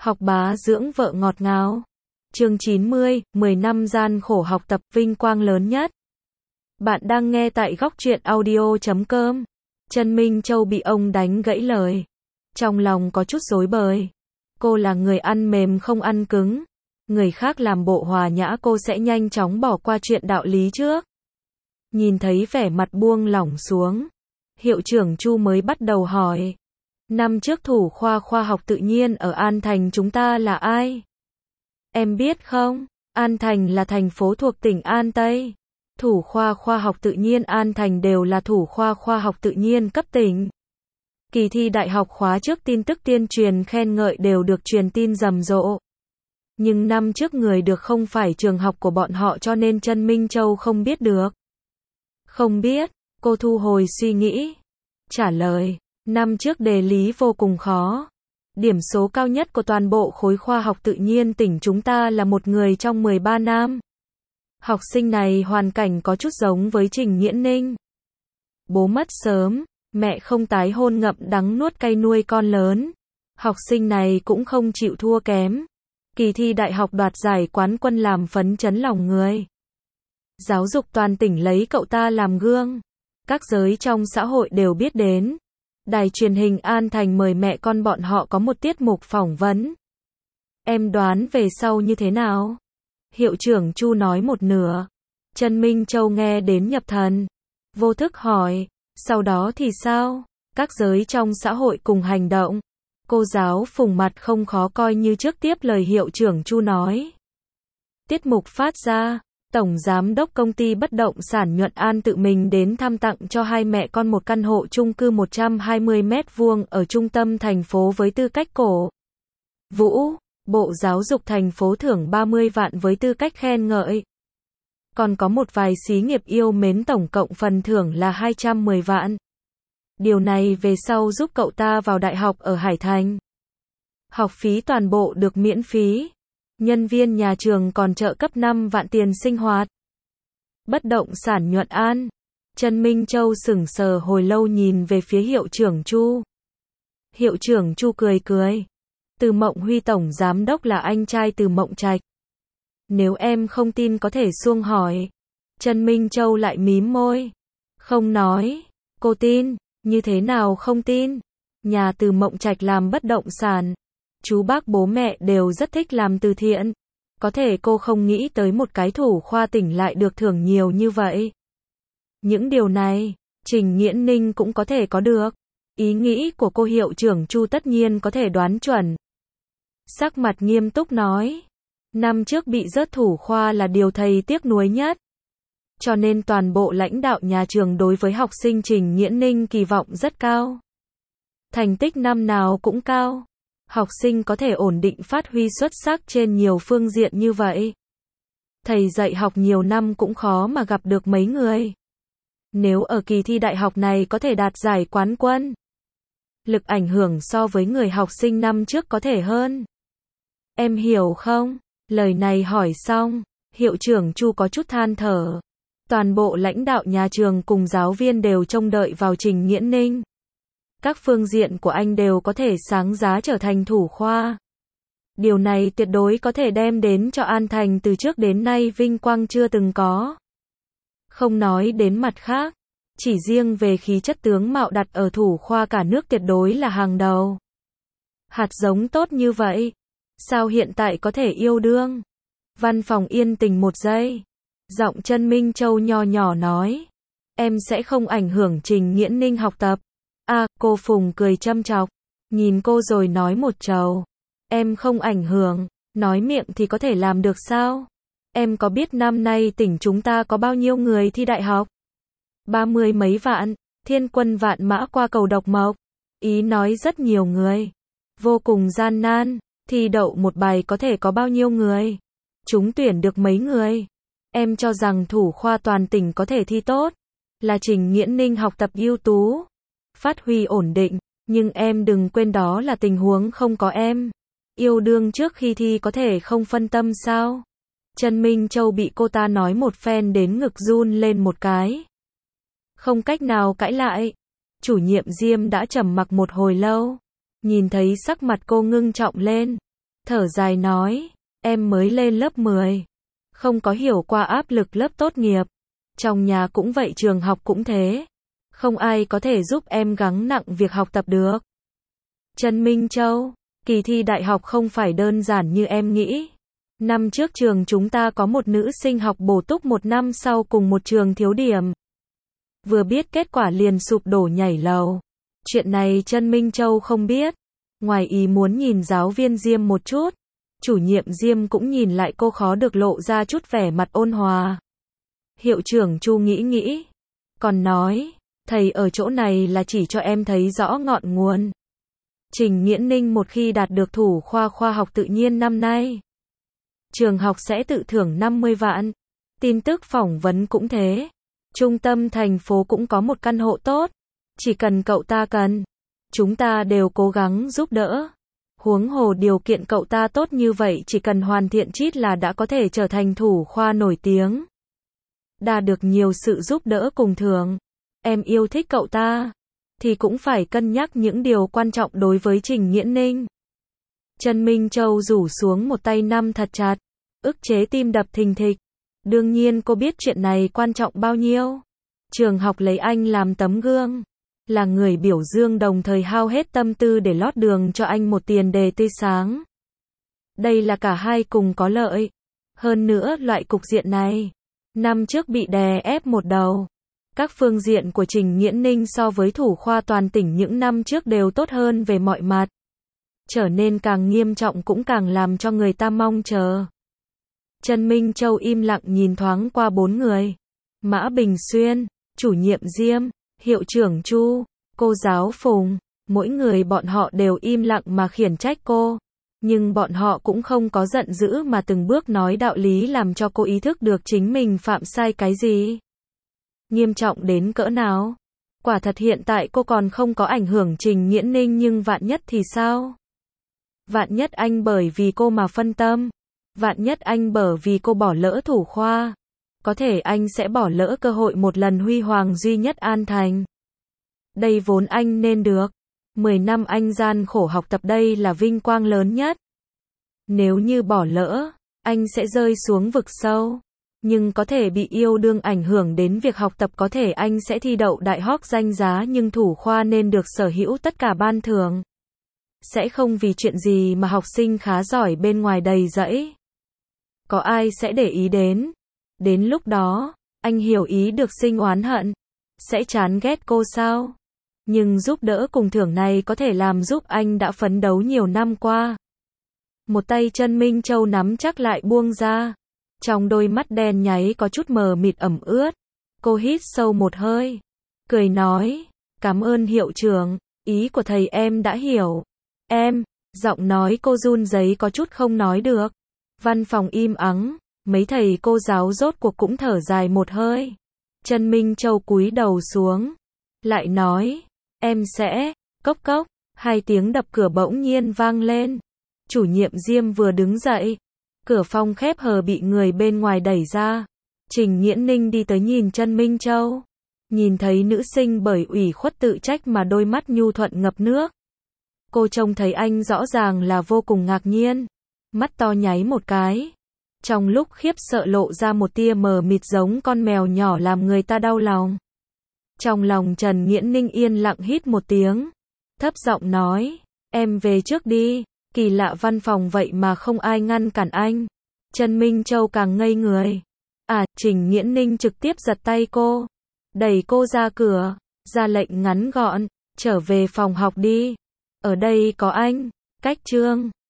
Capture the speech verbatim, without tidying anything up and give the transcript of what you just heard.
Học bá dưỡng vợ ngọt ngào. Chương chín mươi, mười năm gian khổ học tập vinh quang lớn nhất. Bạn đang nghe tại góc truyện audio chấm com. Trần Minh Châu bị ông đánh gãy lời. Trong lòng có chút rối bời. Cô là người ăn mềm không ăn cứng. Người khác làm bộ hòa nhã cô sẽ nhanh chóng bỏ qua chuyện đạo lý trước. Nhìn thấy vẻ mặt buông lỏng xuống. Hiệu trưởng Chu mới bắt đầu hỏi. Năm trước thủ khoa khoa học tự nhiên ở An Thành chúng ta là ai? Em biết không? An Thành là thành phố thuộc tỉnh An Tây. Thủ khoa khoa học tự nhiên An Thành đều là thủ khoa khoa học tự nhiên cấp tỉnh. Kỳ thi đại học khóa trước tin tức tuyên truyền khen ngợi đều được truyền tin rầm rộ. Nhưng năm trước người được không phải trường học của bọn họ cho nên Trần Minh Châu không biết được. Không biết, cô thu hồi suy nghĩ. Trả lời, năm trước đề lý vô cùng khó. Điểm số cao nhất của toàn bộ khối khoa học tự nhiên tỉnh chúng ta là một người trong mười ba nam. Học sinh này hoàn cảnh có chút giống với Trình Nghiễn Ninh. Bố mất sớm, mẹ không tái hôn ngậm đắng nuốt cay nuôi con lớn. Học sinh này cũng không chịu thua kém. Kỳ thi đại học đoạt giải quán quân làm phấn chấn lòng người. Giáo dục toàn tỉnh lấy cậu ta làm gương. Các giới trong xã hội đều biết đến. Đài truyền hình An Thành mời mẹ con bọn họ có một tiết mục phỏng vấn. Em đoán về sau như thế nào? Hiệu trưởng Chu nói một nửa. Trần Minh Châu nghe đến nhập thần. Vô thức hỏi, sau đó thì sao? Các giới trong xã hội cùng hành động. Cô giáo Phùng mặt không khó coi như trước tiếp lời hiệu trưởng Chu nói. Tiết mục phát ra, Tổng Giám đốc công ty bất động sản Nhuận An tự mình đến thăm tặng cho hai mẹ con một căn hộ chung cư một trăm hai mươi mét vuông ở trung tâm thành phố với tư cách cổ vũ. Bộ Giáo dục thành phố thưởng ba mươi vạn với tư cách khen ngợi. Còn có một vài xí nghiệp yêu mến tổng cộng phần thưởng là hai trăm mười vạn. Điều này về sau giúp cậu ta vào đại học ở Hải Thành. Học phí toàn bộ được miễn phí. Nhân viên nhà trường còn trợ cấp năm vạn tiền sinh hoạt. Bất động sản Nhuận An. Trần Minh Châu sững sờ hồi lâu nhìn về phía hiệu trưởng Chu. Hiệu trưởng Chu cười cười. Từ Mộng Huy tổng giám đốc là anh trai Từ Mộng Trạch. Nếu em không tin có thể xuông hỏi. Trần Minh Châu lại mím môi. Không nói. Cô tin. Như thế nào không tin? Nhà Từ Mộng Trạch làm bất động sản. Chú bác bố mẹ đều rất thích làm từ thiện. Có thể cô không nghĩ tới một cái thủ khoa tỉnh lại được thưởng nhiều như vậy. Những điều này, Trình Nghiễn Ninh cũng có thể có được. Ý nghĩ của cô hiệu trưởng Chu tất nhiên có thể đoán chuẩn. Sắc mặt nghiêm túc nói. Năm trước bị rớt thủ khoa là điều thầy tiếc nuối nhất. Cho nên toàn bộ lãnh đạo nhà trường đối với học sinh Trình Nghiễn Ninh kỳ vọng rất cao. Thành tích năm nào cũng cao. Học sinh có thể ổn định phát huy xuất sắc trên nhiều phương diện như vậy. Thầy dạy học nhiều năm cũng khó mà gặp được mấy người. Nếu ở kỳ thi đại học này có thể đạt giải quán quân, lực ảnh hưởng so với người học sinh năm trước có thể hơn. Em hiểu không? Lời này hỏi xong, hiệu trưởng Chu có chút than thở. Toàn bộ lãnh đạo nhà trường cùng giáo viên đều trông đợi vào Trình Nghiễn Ninh. Các phương diện của anh đều có thể sáng giá trở thành thủ khoa. Điều này tuyệt đối có thể đem đến cho An Thành từ trước đến nay vinh quang chưa từng có. Không nói đến mặt khác, chỉ riêng về khí chất tướng mạo đặt ở thủ khoa cả nước tuyệt đối là hàng đầu. Hạt giống tốt như vậy, sao hiện tại có thể yêu đương? Văn phòng yên tĩnh một giây. Giọng Trần Minh Châu nho nhỏ nói. Em sẽ không ảnh hưởng Trình Nghiễn Ninh học tập. À, cô Phùng cười châm chọc. Nhìn cô rồi nói một trầu. Em không ảnh hưởng, nói miệng thì có thể làm được sao? Em có biết năm nay tỉnh chúng ta có bao nhiêu người thi đại học? Ba mươi mấy vạn, thiên quân vạn mã qua cầu độc mộc. Ý nói rất nhiều người. Vô cùng gian nan, thi đậu một bài có thể có bao nhiêu người? Chúng tuyển được mấy người? Em cho rằng thủ khoa toàn tỉnh có thể thi tốt. Là Trình Nghiễn Ninh học tập ưu tú. Phát huy ổn định, nhưng em đừng quên đó là tình huống không có em. Yêu đương trước khi thi có thể không phân tâm sao? Trần Minh Châu bị cô ta nói một phen đến ngực run lên một cái. Không cách nào cãi lại. Chủ nhiệm Diêm đã trầm mặc một hồi lâu. Nhìn thấy sắc mặt cô ngưng trọng lên. thở dài nói, em mới lên lớp mười, không có hiểu qua áp lực lớp tốt nghiệp. Trong nhà cũng vậy, trường học cũng thế. Không ai có thể giúp em gắng nặng việc học tập được. Trần Minh Châu, kỳ thi đại học không phải đơn giản như em nghĩ. Năm trước trường chúng ta có một nữ sinh học bổ túc một năm sau cùng một trường thiếu điểm. Vừa biết kết quả liền sụp đổ nhảy lầu. Chuyện này Trần Minh Châu không biết. Ngoài ý muốn nhìn giáo viên Diêm một chút. Chủ nhiệm Diêm cũng nhìn lại cô, khó được lộ ra chút vẻ mặt ôn hòa. Hiệu trưởng Chu nghĩ nghĩ. Còn nói, thầy ở chỗ này là chỉ cho em thấy rõ ngọn nguồn. Trình Nghiễn Ninh một khi đạt được thủ khoa khoa học tự nhiên năm nay, trường học sẽ tự thưởng năm mươi vạn. Tin tức phỏng vấn cũng thế. Trung tâm thành phố cũng có một căn hộ tốt. Chỉ cần cậu ta cần, chúng ta đều cố gắng giúp đỡ. Huống hồ điều kiện cậu ta tốt như vậy, chỉ cần hoàn thiện chít là đã có thể trở thành thủ khoa nổi tiếng. Đạt được nhiều sự giúp đỡ cùng thưởng. Em yêu thích cậu ta, thì cũng phải cân nhắc những điều quan trọng đối với Trình Nghiễn Ninh. Trần Minh Châu rủ xuống một tay nắm thật chặt, ức chế tim đập thình thịch. Đương nhiên cô biết chuyện này quan trọng bao nhiêu. Trường học lấy anh làm tấm gương, là người biểu dương, đồng thời hao hết tâm tư để lót đường cho anh một tiền đề tươi sáng. Đây là cả hai cùng có lợi. Hơn nữa loại cục diện này, năm trước bị đè ép một đầu. Các phương diện của Trình Nghiễn Ninh so với thủ khoa toàn tỉnh những năm trước đều tốt hơn về mọi mặt. Trở nên càng nghiêm trọng cũng càng làm cho người ta mong chờ. Trần Minh Châu im lặng nhìn thoáng qua bốn người. Mã Bình Xuyên, chủ nhiệm Diêm, hiệu trưởng Chu, cô giáo Phùng. Mỗi người bọn họ đều im lặng mà khiển trách cô. Nhưng bọn họ cũng không có giận dữ mà từng bước nói đạo lý, làm cho cô ý thức được chính mình phạm sai cái gì. Nghiêm trọng đến cỡ nào? Quả thật hiện tại cô còn không có ảnh hưởng Trình Nghiễn Ninh, nhưng vạn nhất thì sao? Vạn nhất anh bởi vì cô mà phân tâm. Vạn nhất anh bởi vì cô bỏ lỡ thủ khoa. Có thể anh sẽ bỏ lỡ cơ hội một lần huy hoàng duy nhất An Thành. Đây vốn anh nên được. mười năm anh gian khổ học tập, đây là vinh quang lớn nhất. Nếu như bỏ lỡ, anh sẽ rơi xuống vực sâu. Nhưng có thể bị yêu đương ảnh hưởng đến việc học tập, có thể anh sẽ thi đậu đại học danh giá, nhưng thủ khoa nên được sở hữu tất cả ban thưởng. Sẽ không vì chuyện gì mà học sinh khá giỏi bên ngoài đầy rẫy. Có ai sẽ để ý đến. Đến lúc đó, anh hiểu ý được sinh oán hận. Sẽ chán ghét cô sao? Nhưng giúp đỡ cùng thưởng này có thể làm giúp anh đã phấn đấu nhiều năm qua. Một tay Trần Minh Châu nắm chắc lại buông ra. Trong đôi mắt đen nháy có chút mờ mịt ẩm ướt. Cô hít sâu một hơi, cười nói, cảm ơn hiệu trưởng, ý của thầy em đã hiểu. Em, giọng nói cô run rẩy có chút không nói được. Văn phòng im ắng, mấy thầy cô giáo rốt cuộc cũng thở dài một hơi. Trần Minh Châu cúi đầu xuống, lại nói, em sẽ, cốc cốc, hai tiếng đập cửa bỗng nhiên vang lên. Chủ nhiệm Diêm vừa đứng dậy. Cửa phòng khép hờ bị người bên ngoài đẩy ra. Trình Nghiễn Ninh đi tới nhìn Trần Minh Châu. Nhìn thấy nữ sinh bởi ủy khuất tự trách mà đôi mắt nhu thuận ngập nước. Cô trông thấy anh rõ ràng là vô cùng ngạc nhiên. Mắt to nháy một cái. Trong lúc khiếp sợ lộ ra một tia mờ mịt giống con mèo nhỏ làm người ta đau lòng. Trong lòng Trần Nghiễn Ninh yên lặng hít một tiếng. Thấp giọng nói, em về trước đi. Kỳ lạ, văn phòng vậy mà không ai ngăn cản anh. Trần Minh Châu càng ngây người. À, Trình Nghiễn Ninh trực tiếp giật tay cô. Đẩy cô ra cửa. Ra lệnh ngắn gọn. Trở về phòng học đi. Ở đây có anh. Cách chương.